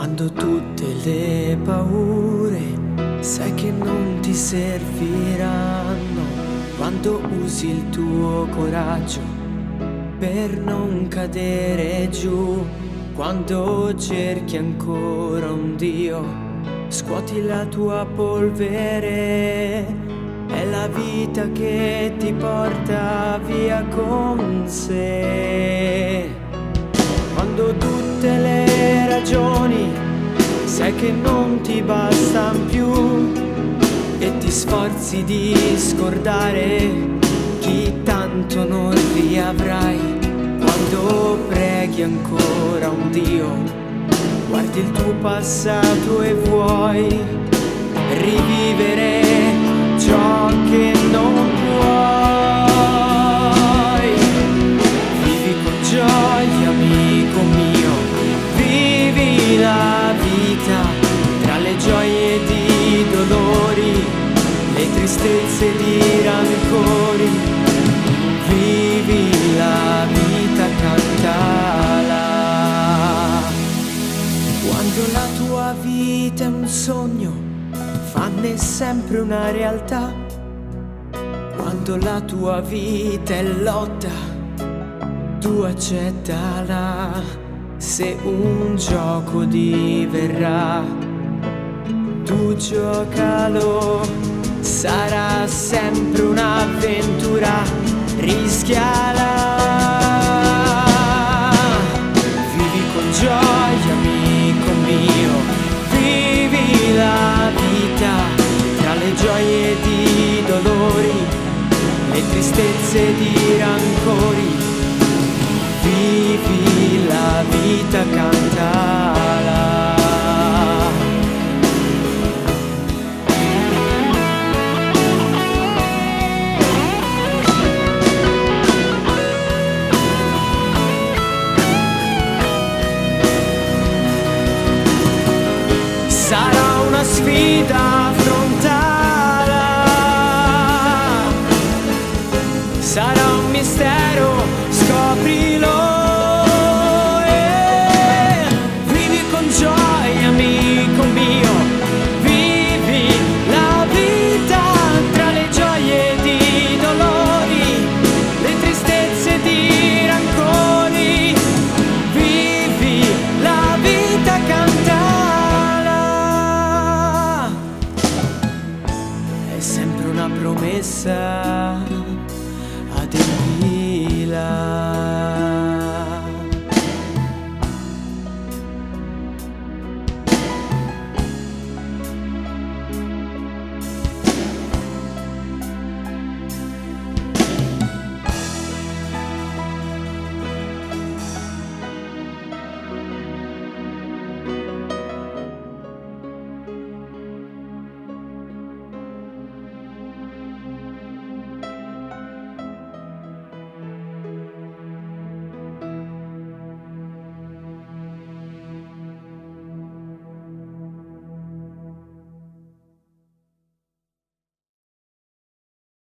Quando tutte le paure sai che non ti serviranno, quando usi il tuo coraggio per non cadere giù, quando cerchi ancora un Dio, scuoti la tua polvere, è la vita che ti porta via con sé. Quando tutte le ragioni sai che non ti bastan più e ti sforzi di scordare chi tanto non riavrai, quando preghi ancora un Dio, guardi il tuo passato e vuoi rivivere ciò che non puoi. Vivi con gioia, amico mio, vivi la vita tra le gioie ed i dolori, le tristezze ed i rancori. Vivi la vita, cantala. Quando la tua vita è un sogno, fanne sempre una realtà. Quando la tua vita è lotta, tu accettala. Se un gioco diverrà, tu giocalo. Sarà sempre un'avventura, rischiala. Vivi con gioia, amico mio, vivi la vita tra le gioie ed i dolori, le tristezze ed i rancori. Vivi la vita, cantala. Sarà una sfida, affrontala. Sarà un mistero, scopri.